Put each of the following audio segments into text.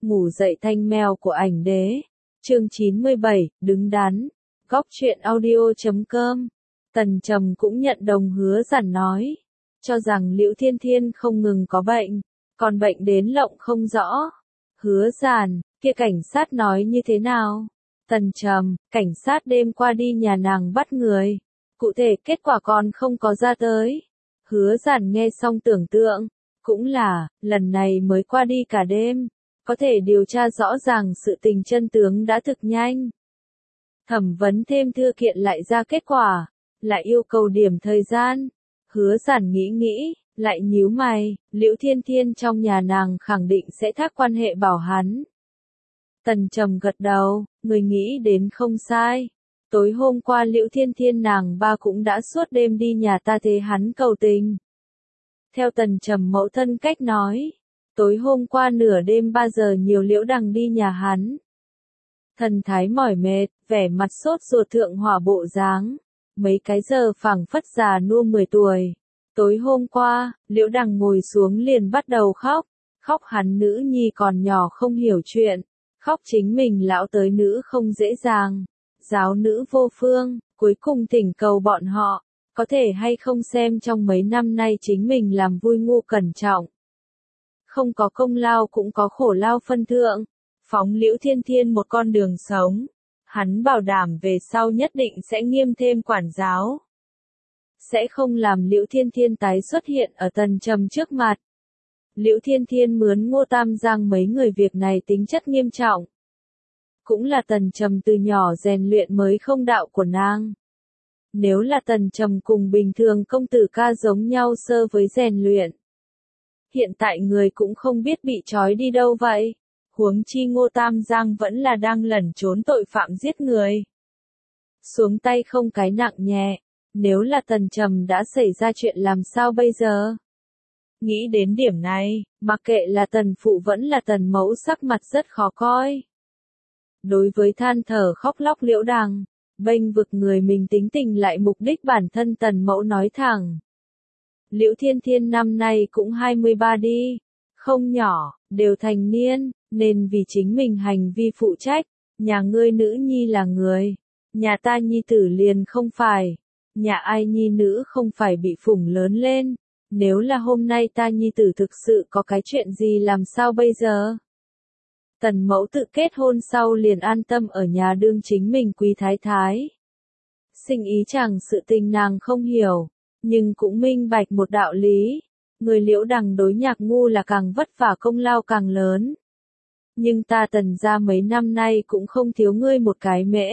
Ngủ dậy thanh mèo của ảnh đế. Chương 97, đứng đắn. Góc truyện audio.com. Tần Trầm cũng nhận đồng Hứa Giản nói, cho rằng Liễu Thiên Thiên không ngừng có bệnh, còn bệnh đến lộng không rõ. Hứa Giản, kia cảnh sát nói như thế nào? Tần Trầm, cảnh sát đêm qua đi nhà nàng bắt người. Cụ thể kết quả còn không có ra tới. Hứa Giản nghe xong tưởng tượng, cũng là, lần này mới qua đi cả đêm, có thể điều tra rõ ràng sự tình chân tướng đã thực nhanh. Thẩm vấn thêm thư kiện lại ra kết quả, lại yêu cầu điểm thời gian. Hứa Giản nghĩ, lại nhíu mày, Liễu Thiên Thiên trong nhà nàng khẳng định sẽ thác quan hệ bảo hắn. Tần Trầm gật đầu, người nghĩ đến không sai. Tối hôm qua Liễu Thiên Thiên nàng ba cũng đã suốt đêm đi nhà ta thế hắn cầu tình. Theo Tần Trầm mẫu thân cách nói, tối hôm qua nửa đêm 3 giờ nhiều Liễu Đằng đi nhà hắn. Thần thái mỏi mệt, vẻ mặt sốt ruột thượng hỏa bộ dáng, mấy cái giờ phảng phất già nua 10 tuổi. Tối hôm qua, Liễu Đằng ngồi xuống liền bắt đầu khóc, khóc hắn nữ nhi còn nhỏ không hiểu chuyện, khóc chính mình lão tới nữ không dễ dàng, giáo nữ vô phương, cuối cùng thỉnh cầu bọn họ, có thể hay không xem trong mấy năm nay chính mình làm vui ngu cẩn trọng. Không có công lao cũng có khổ lao phân thượng, phóng Liễu Thiên Thiên một con đường sống, hắn bảo đảm về sau nhất định sẽ nghiêm thêm quản giáo. Sẽ không làm Liễu Thiên Thiên tái xuất hiện ở Tần Trầm trước mặt. Liễu Thiên Thiên mướn Ngô Tam Giang mấy người việc này tính chất nghiêm trọng. Cũng là Tần Trầm từ nhỏ rèn luyện mới không đạo của nàng. Nếu là Tần Trầm cùng bình thường công tử ca giống nhau sơ với rèn luyện. Hiện tại người cũng không biết bị trói đi đâu vậy. Huống chi Ngô Tam Giang vẫn là đang lẩn trốn tội phạm giết người. Xuống tay không cái nặng nhẹ. Nếu là Tần Trầm đã xảy ra chuyện làm sao bây giờ? Nghĩ đến điểm này, mặc kệ là Tần Phụ vẫn là Tần Mẫu sắc mặt rất khó coi. Đối với than thở khóc lóc Liễu Đằng, bênh vực người mình tính tình lại mục đích bản thân Tần Mẫu nói thẳng. Liễu Thiên Thiên năm nay cũng 23 đi, không nhỏ, đều thành niên, nên vì chính mình hành vi phụ trách, nhà ngươi nữ nhi là người, nhà ta nhi tử liền không phải, nhà ai nhi nữ không phải bị phủng lớn lên, nếu là hôm nay ta nhi tử thực sự có cái chuyện gì làm sao bây giờ? Tần Mẫu tự kết hôn sau liền an tâm ở nhà đương chính mình quý thái thái. Sinh ý chẳng sự tình nàng không hiểu, nhưng cũng minh bạch một đạo lý, người Liễu Đằng đối Nhạc Ngu là càng vất vả công lao càng lớn. Nhưng ta Tần gia mấy năm nay cũng không thiếu ngươi một cái mễ.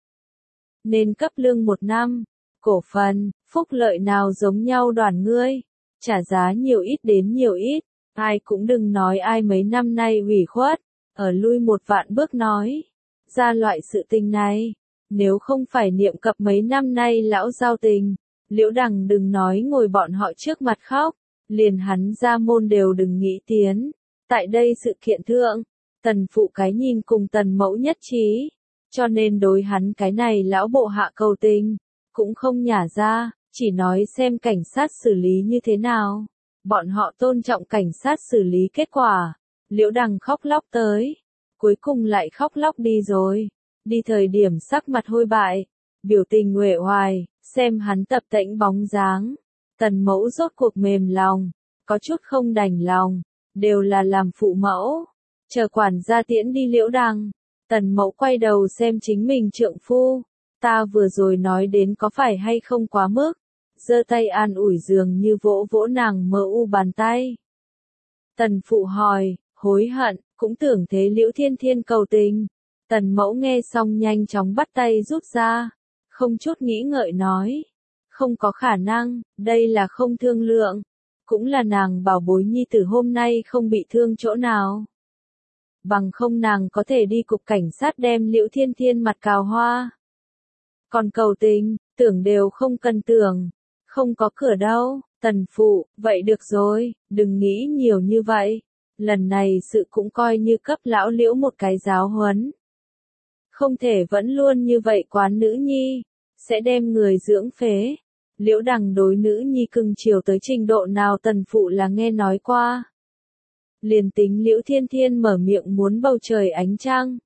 Nên cấp lương 1 năm, cổ phần, phúc lợi nào giống nhau đoàn ngươi, trả giá nhiều ít đến nhiều ít, ai cũng đừng nói ai mấy năm nay ủy khuất, ở lui 1 vạn bước nói, ra loại sự tình này, nếu không phải niệm cập mấy năm nay lão giao tình, Liễu Đằng đừng nói ngồi bọn họ trước mặt khóc, liền hắn ra môn đều đừng nghĩ tiến. Tại đây sự kiện thượng, Tần Phụ cái nhìn cùng Tần Mẫu nhất trí, cho nên đối hắn cái này lão bộ hạ cầu tình, cũng không nhả ra, chỉ nói xem cảnh sát xử lý như thế nào. Bọn họ tôn trọng cảnh sát xử lý kết quả. Liễu Đằng khóc lóc tới, cuối cùng lại khóc lóc đi rồi. Đi thời điểm sắc mặt hôi bại, biểu tình uể oải, xem hắn tập tễnh bóng dáng. Tần Mẫu rốt cuộc mềm lòng, có chút không đành lòng, đều là làm phụ mẫu. Chờ quản gia tiễn đi Liễu Đằng, Tần Mẫu quay đầu xem chính mình trượng phu. Ta vừa rồi nói đến có phải hay không quá mức, giơ tay an ủi dường như vỗ vỗ nàng mờ u bàn tay. Tần Phụ hỏi, hối hận, cũng tưởng thế Liễu Thiên Thiên cầu tình. Tần Mẫu nghe xong nhanh chóng bắt tay rút ra, không chút nghĩ ngợi nói, không có khả năng, đây là không thương lượng, cũng là nàng bảo bối nhi tử hôm nay không bị thương chỗ nào. Bằng không nàng có thể đi cục cảnh sát đem Liễu Thiên Thiên mặt cào hoa. Còn cầu tình, tưởng đều không cần tưởng, không có cửa đâu. Tần Phụ, vậy được rồi, đừng nghĩ nhiều như vậy, lần này sự cũng coi như cấp lão Liễu một cái giáo huấn. Không thể vẫn luôn như vậy quán nữ nhi, sẽ đem người dưỡng phế. Liễu Đằng đối nữ nhi cưng chiều tới trình độ nào Tần Phụ là nghe nói qua. Liền tính Liễu Thiên Thiên mở miệng muốn bầu trời ánh trăng,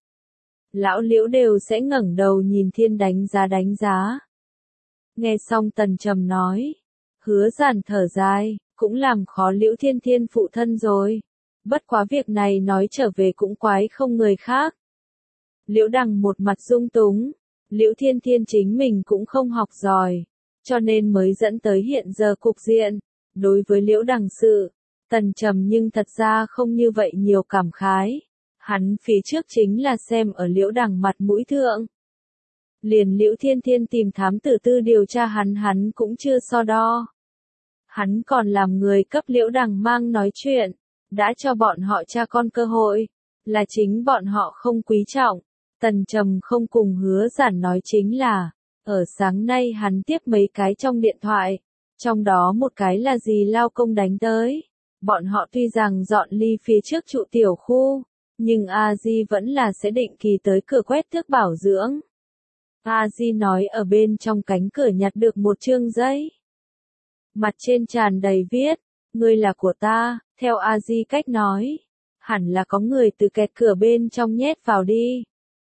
lão Liễu đều sẽ ngẩng đầu nhìn thiên đánh giá. Nghe xong Tần Trầm nói, Hứa Giản thở dài, cũng làm khó Liễu Thiên Thiên phụ thân rồi. Bất quá việc này nói trở về cũng quái không người khác. Liễu Đằng một mặt dung túng, Liễu Thiên Thiên chính mình cũng không học giỏi, cho nên mới dẫn tới hiện giờ cục diện. Đối với Liễu Đằng sự, Tần Trầm nhưng thật ra không như vậy nhiều cảm khái. Hắn phía trước chính là xem ở Liễu Đằng mặt mũi thượng. Liền Liễu Thiên Thiên tìm thám tử tư điều tra hắn cũng chưa so đo. Hắn còn làm người cấp Liễu Đằng mang nói chuyện, đã cho bọn họ cha con cơ hội, là chính bọn họ không quý trọng. Tần Trầm không cùng Hứa Giản nói chính là, ở sáng nay hắn tiếp mấy cái trong điện thoại, trong đó một cái là dì lao công đánh tới. Bọn họ tuy rằng dọn ly phía trước trụ tiểu khu, nhưng A Di vẫn là sẽ định kỳ tới cửa quét tước bảo dưỡng. A Di nói ở bên trong cánh cửa nhặt được một chương giấy. Mặt trên tràn đầy viết, ngươi là của ta, theo A Di cách nói, hẳn là có người từ kẹt cửa bên trong nhét vào đi.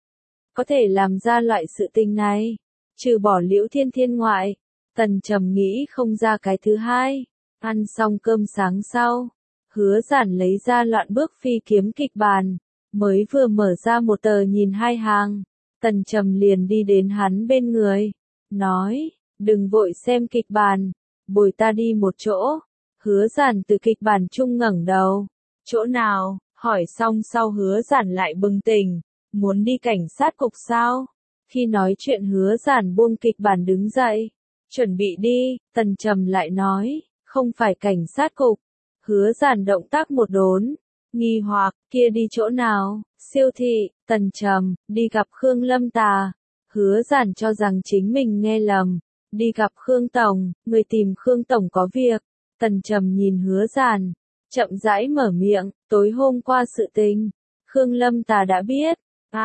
Có thể làm ra loại sự tình này, trừ bỏ Liễu Thiên Thiên ngoại, Tần Trầm nghĩ không ra cái thứ hai. Ăn xong cơm sáng sau, Hứa Giản lấy ra loạn bước phi kiếm kịch bản, mới vừa mở ra một tờ nhìn hai hàng, Tần Trầm liền đi đến hắn bên người, nói, đừng vội xem kịch bản, bồi ta đi một chỗ. Hứa Giản từ kịch bản chung ngẩng đầu, chỗ nào, hỏi xong sau Hứa Giản lại bừng tỉnh, muốn đi cảnh sát cục sao? Khi nói chuyện Hứa Giản buông kịch bản đứng dậy, chuẩn bị đi, Tần Trầm lại nói, không phải cảnh sát cục. Hứa Giản động tác một đốn, nghi hoặc, kia đi chỗ nào? Siêu thị. Tần Trầm, đi gặp Khương Lâm Tà. Hứa Giản cho rằng chính mình nghe lầm, đi gặp Khương Tổng, người tìm Khương Tổng có việc. Tần Trầm nhìn Hứa Giản, chậm rãi mở miệng, tối hôm qua sự tình, Khương Lâm Tà đã biết.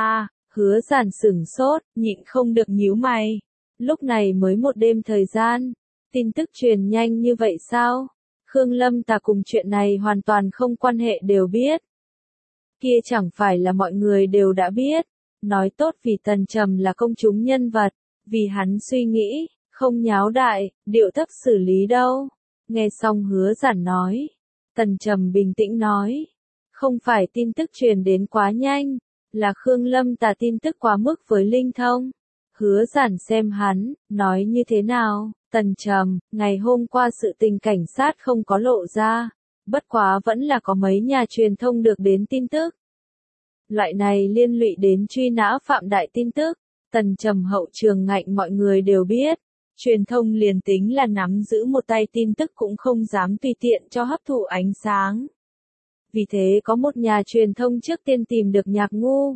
Hứa Giản sửng sốt, nhịn không được nhíu mày. Lúc này mới một đêm thời gian, tin tức truyền nhanh như vậy sao? Khương Lâm Tà cùng chuyện này hoàn toàn không quan hệ đều biết. Kia chẳng phải là mọi người đều đã biết. Nói tốt vì Tần Trầm là công chúng nhân vật, vì hắn suy nghĩ, không nháo đại, điệu thấp xử lý đâu. Nghe xong Hứa Giản nói, Tần Trầm bình tĩnh nói, không phải tin tức truyền đến quá nhanh, là Khương Lâm Tà tin tức quá mức với linh thông. Hứa Giản xem hắn, nói như thế nào? Tần Trầm, ngày hôm qua sự tình cảnh sát không có lộ ra, bất quá vẫn là có mấy nhà truyền thông được đến tin tức. Loại này liên lụy đến truy nã phạm đại tin tức, Tần Trầm hậu trường ngạnh mọi người đều biết, truyền thông liền tính là nắm giữ một tay tin tức cũng không dám tùy tiện cho hấp thụ ánh sáng. Vì thế có một nhà truyền thông trước tiên tìm được Nhạc Ngu.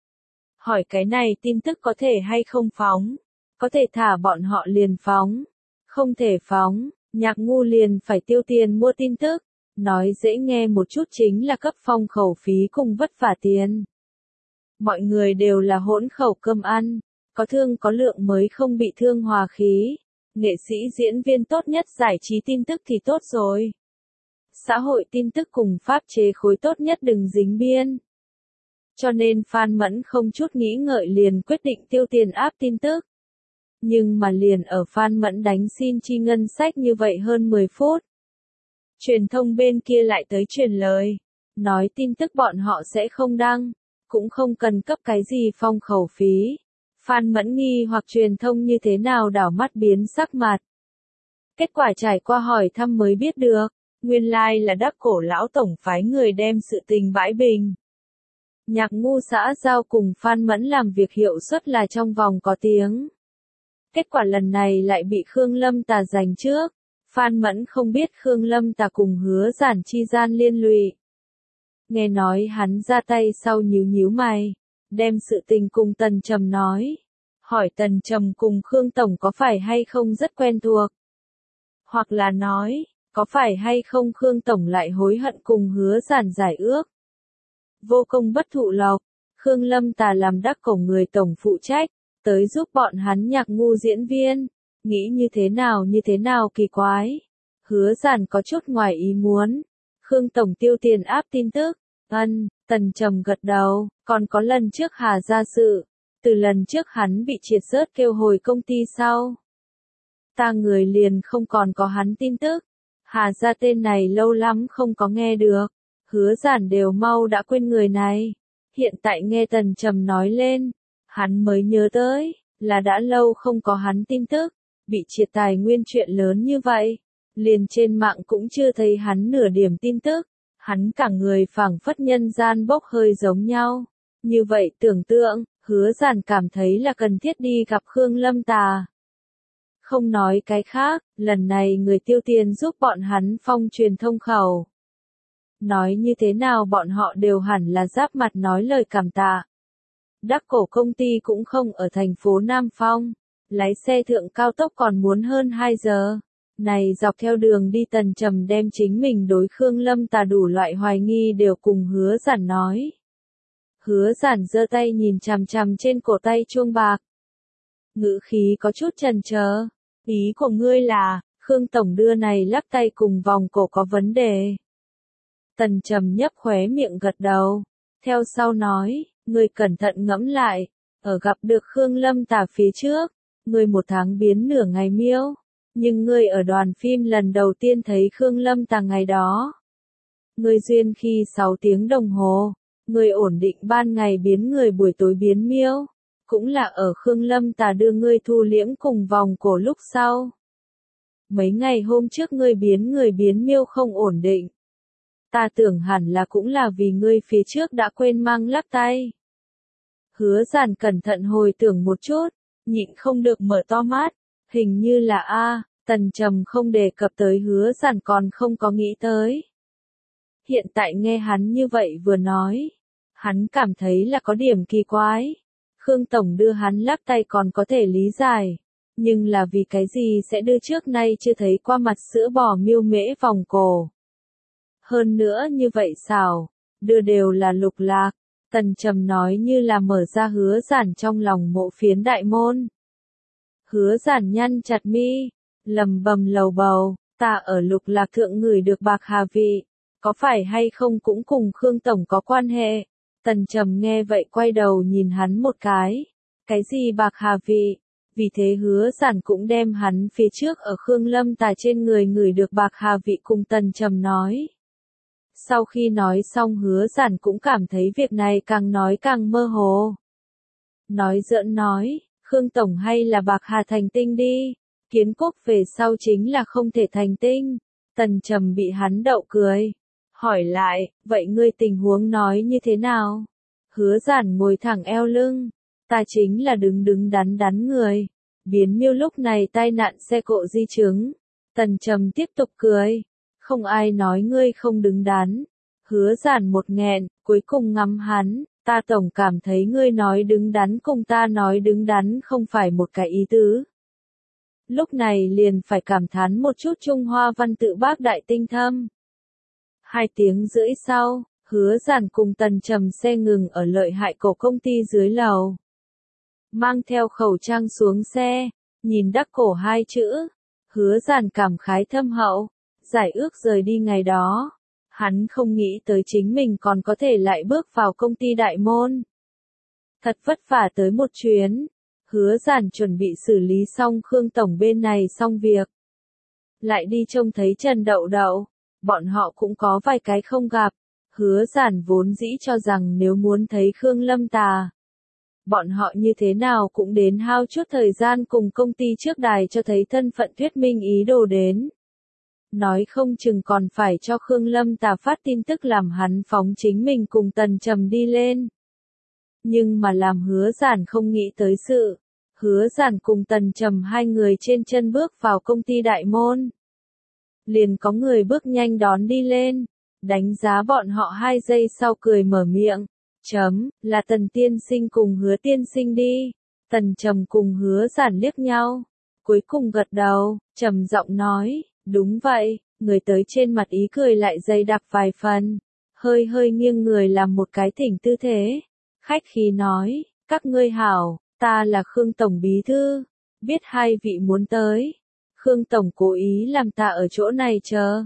Hỏi cái này tin tức có thể hay không phóng, có thể thả bọn họ liền phóng, không thể phóng, Nhạc Ngu liền phải tiêu tiền mua tin tức, nói dễ nghe một chút chính là cấp phong khẩu phí cùng vất vả tiền. Mọi người đều là hỗn khẩu cơm ăn, có thương có lượng mới không bị thương hòa khí, nghệ sĩ diễn viên tốt nhất giải trí tin tức thì tốt rồi. Xã hội tin tức cùng pháp chế khối tốt nhất đừng dính biên. Cho nên Phan Mẫn không chút nghĩ ngợi liền quyết định tiêu tiền áp tin tức. Nhưng mà liền ở Phan Mẫn đánh xin chi ngân sách như vậy hơn 10 phút. Truyền thông bên kia lại tới truyền lời, nói tin tức bọn họ sẽ không đăng, cũng không cần cấp cái gì phong khẩu phí. Phan Mẫn nghi hoặc truyền thông như thế nào đảo mắt biến sắc mặt. Kết quả trải qua hỏi thăm mới biết được, nguyên lai là Đắc Cổ lão tổng phái người đem sự tình bãi bình. Nhạc Ngu xã giao cùng Phan Mẫn làm việc hiệu suất là trong vòng có tiếng. Kết quả lần này lại bị Khương Lâm Tà giành trước. Phan Mẫn không biết Khương Lâm Tà cùng Hứa Giản chi gian liên lụy. Nghe nói hắn ra tay sau nhíu mày, đem sự tình cùng Tần Trầm nói. Hỏi Tần Trầm cùng Khương Tổng có phải hay không rất quen thuộc. Hoặc là nói, có phải hay không Khương Tổng lại hối hận cùng Hứa Giản giải ước. Vô công bất thụ lộc, Khương Lâm Tà làm Đắc Cổ người tổng phụ trách, tới giúp bọn hắn Nhạc Ngu diễn viên, nghĩ như thế nào kỳ quái. Hứa Giản có chút ngoài ý muốn, Khương Tổng tiêu tiền áp tin tức. Tần Trầm gật đầu, còn có lần trước Hà gia sự. Từ lần trước hắn bị triệt rớt kêu hồi công ty sau. Ta người liền không còn có hắn tin tức. Hà gia tên này lâu lắm không có nghe được. Hứa Giản đều mau đã quên người này. Hiện tại nghe Tần Trầm nói lên, hắn mới nhớ tới, là đã lâu không có hắn tin tức. Bị triệt tài nguyên chuyện lớn như vậy. Liền trên mạng cũng chưa thấy hắn nửa điểm tin tức. Hắn cả người phảng phất nhân gian bốc hơi giống nhau. Như vậy tưởng tượng, Hứa Giản cảm thấy là cần thiết đi gặp Khương Lâm Tà. Không nói cái khác, lần này người tiêu tiền giúp bọn hắn phong truyền thông khẩu. Nói như thế nào bọn họ đều hẳn là giáp mặt nói lời cảm tạ. Đắc Cổ công ty cũng không ở thành phố Nam Phong. Lái xe thượng cao tốc còn muốn hơn 2 giờ. Này dọc theo đường đi Tần Trầm đem chính mình đối Khương Lâm Tà đủ loại hoài nghi đều cùng Hứa Giản nói. Hứa Giản giơ tay nhìn chằm chằm trên cổ tay chuông bạc. Ngữ khí có chút chần chờ. Ý của ngươi là, Khương Tổng đưa này lắc tay cùng vòng cổ có vấn đề. Tần Trầm nhấp khóe miệng gật đầu. Theo sau nói, ngươi cẩn thận ngẫm lại. Ở gặp được Khương Lâm Tà phía trước, ngươi 1 tháng biến nửa ngày miêu. Nhưng ngươi ở đoàn phim lần đầu tiên thấy Khương Lâm Tà ngày đó. Ngươi duyên khi 6 tiếng đồng hồ. Ngươi ổn định ban ngày biến người buổi tối biến miêu. Cũng là ở Khương Lâm Tà đưa ngươi thu liễm cùng vòng cổ lúc sau. Mấy ngày hôm trước ngươi biến người biến miêu không ổn định. Ta tưởng hẳn là cũng là vì ngươi phía trước đã quên mang lắc tay. Hứa Giản cẩn thận hồi tưởng một chút, nhịn không được mở to mắt. Hình như là Tần Trầm không đề cập tới Hứa Giản còn không có nghĩ tới. Hiện tại nghe hắn như vậy vừa nói, hắn cảm thấy là có điểm kỳ quái. Khương Tổng đưa hắn lắc tay còn có thể lý giải, nhưng là vì cái gì sẽ đưa trước nay chưa thấy qua mặt sữa bò miêu mễ vòng cổ. Hơn nữa như vậy xảo, đưa đều là lục lạc. Tần Trầm nói như là mở ra Hứa Giản trong lòng mộ phiến đại môn. Hứa Giản nhăn chặt mi, lầm bầm lầu bầu, ta ở lục lạc thượng ngửi được bạc hà vị, có phải hay không cũng cùng Khương Tổng có quan hệ. Tần Trầm nghe vậy quay đầu nhìn hắn một cái. Cái gì bạc hà vị? Vì thế Hứa Giản cũng đem hắn phía trước ở Khương Lâm Tà trên người ngửi được bạc hà vị cùng Tần Trầm nói. Sau khi nói xong Hứa Giản cũng cảm thấy việc này càng nói càng mơ hồ. Nói giỡn nói, Khương Tổng hay là bạc hà thành tinh đi. Kiến quốc về sau chính là không thể thành tinh. Tần Trầm bị hắn đậu cười. Hỏi lại, vậy ngươi tình huống nói như thế nào? Hứa Giản ngồi thẳng eo lưng. Ta chính là đứng đứng đắn đắn người. Biến miêu lúc này tai nạn xe cộ di chứng. Tần Trầm tiếp tục cười. Không ai nói ngươi không đứng đắn. Hứa Giản một nghẹn, cuối cùng ngắm hắn. Ta tổng cảm thấy ngươi nói đứng đắn cùng ta nói đứng đắn không phải một cái ý tứ. Lúc này liền phải cảm thán một chút Trung Hoa văn tự bác đại tinh thâm. 2 tiếng rưỡi sau, Hứa Giản cùng Tần Trầm xe ngừng ở Lợi Hại Cổ công ty dưới lầu. Mang theo khẩu trang xuống xe, nhìn Đắc Cổ 2 chữ. Hứa Giản cảm khái thâm hậu, giải ước rời đi ngày đó. Hắn không nghĩ tới chính mình còn có thể lại bước vào công ty đại môn. Thật vất vả tới một chuyến. Hứa Giản chuẩn bị xử lý xong Khương Tổng bên này xong việc. Lại đi trông thấy Trần Đậu Đậu. Bọn họ cũng có vài cái không gặp. Hứa Giản vốn dĩ cho rằng nếu muốn thấy Khương Lâm Tà, bọn họ như thế nào cũng đến hao chút thời gian cùng công ty trước đài cho thấy thân phận thuyết minh ý đồ đến. Nói không chừng còn phải cho Khương Lâm Tà phát tin tức làm hắn phóng chính mình cùng Tần Trầm đi lên. Nhưng mà làm Hứa Giản không nghĩ tới sự. Hứa Giản cùng Tần Trầm 2 người trên chân bước vào công ty đại môn. Liền có người bước nhanh đón đi lên, đánh giá bọn họ 2 giây sau cười mở miệng. Là Tần tiên sinh cùng Hứa tiên sinh đi. Tần Trầm cùng Hứa Giản liếc nhau, cuối cùng gật đầu, trầm giọng nói, đúng vậy. Người tới trên mặt ý cười lại dày đặc vài phần, hơi hơi nghiêng người làm một cái thỉnh tư thế. Khách khí nói, các ngươi hảo, ta là Khương Tổng bí thư, biết 2 vị muốn tới. Khương Tổng cố ý làm ta ở chỗ này chờ.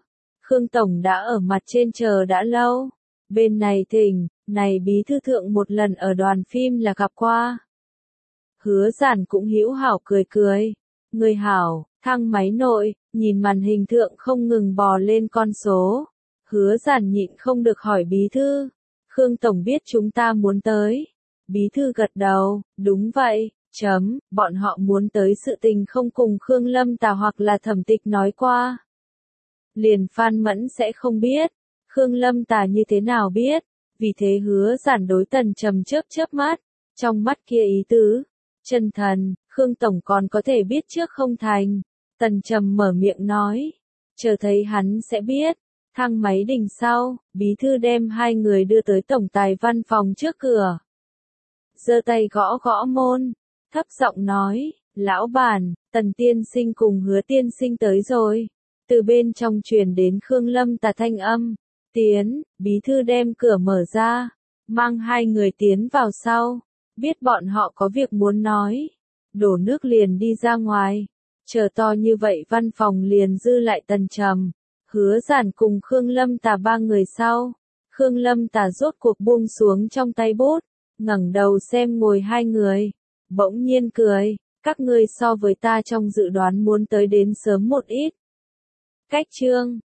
Khương Tổng đã ở mặt trên chờ đã lâu. Bên này thỉnh, này bí thư thượng một lần ở đoàn phim là gặp qua. Hứa Giản cũng hữu hảo cười cười. Người hảo, thang máy nội, nhìn màn hình thượng không ngừng bò lên con số. Hứa Giản nhịn không được hỏi bí thư. Khương Tổng biết chúng ta muốn tới. Bí thư gật đầu, đúng vậy, bọn họ muốn tới sự tình không cùng Khương Lâm Tà hoặc là Thẩm Tịch nói qua. Liền Phan Mẫn sẽ không biết, Khương Lâm Tà như thế nào biết, vì thế Hứa Giản đối Tần Trầm chớp mắt, trong mắt kia ý tứ, chân thần, Khương Tổng còn có thể biết trước không thành. Tần Trầm mở miệng nói, chờ thấy hắn sẽ biết. Thang máy đỉnh sau, bí thư đem hai người đưa tới tổng tài văn phòng trước cửa. Giơ tay gõ gõ môn, thấp giọng nói, lão bản, Tần tiên sinh cùng Hứa tiên sinh tới rồi. Từ bên trong truyền đến Khương Lâm Tà thanh âm, tiến, bí thư đem cửa mở ra, mang hai người tiến vào sau, biết bọn họ có việc muốn nói, đổ nước liền đi ra ngoài, chờ to như vậy văn phòng liền dư lại Tần Trầm, Hứa Giản cùng Khương Lâm Tà ba người sau. Khương Lâm Tà rốt cuộc buông xuống trong tay bút, ngẩng đầu xem ngồi hai người, bỗng nhiên cười, các ngươi so với ta trong dự đoán muốn tới đến sớm một ít. Cách chương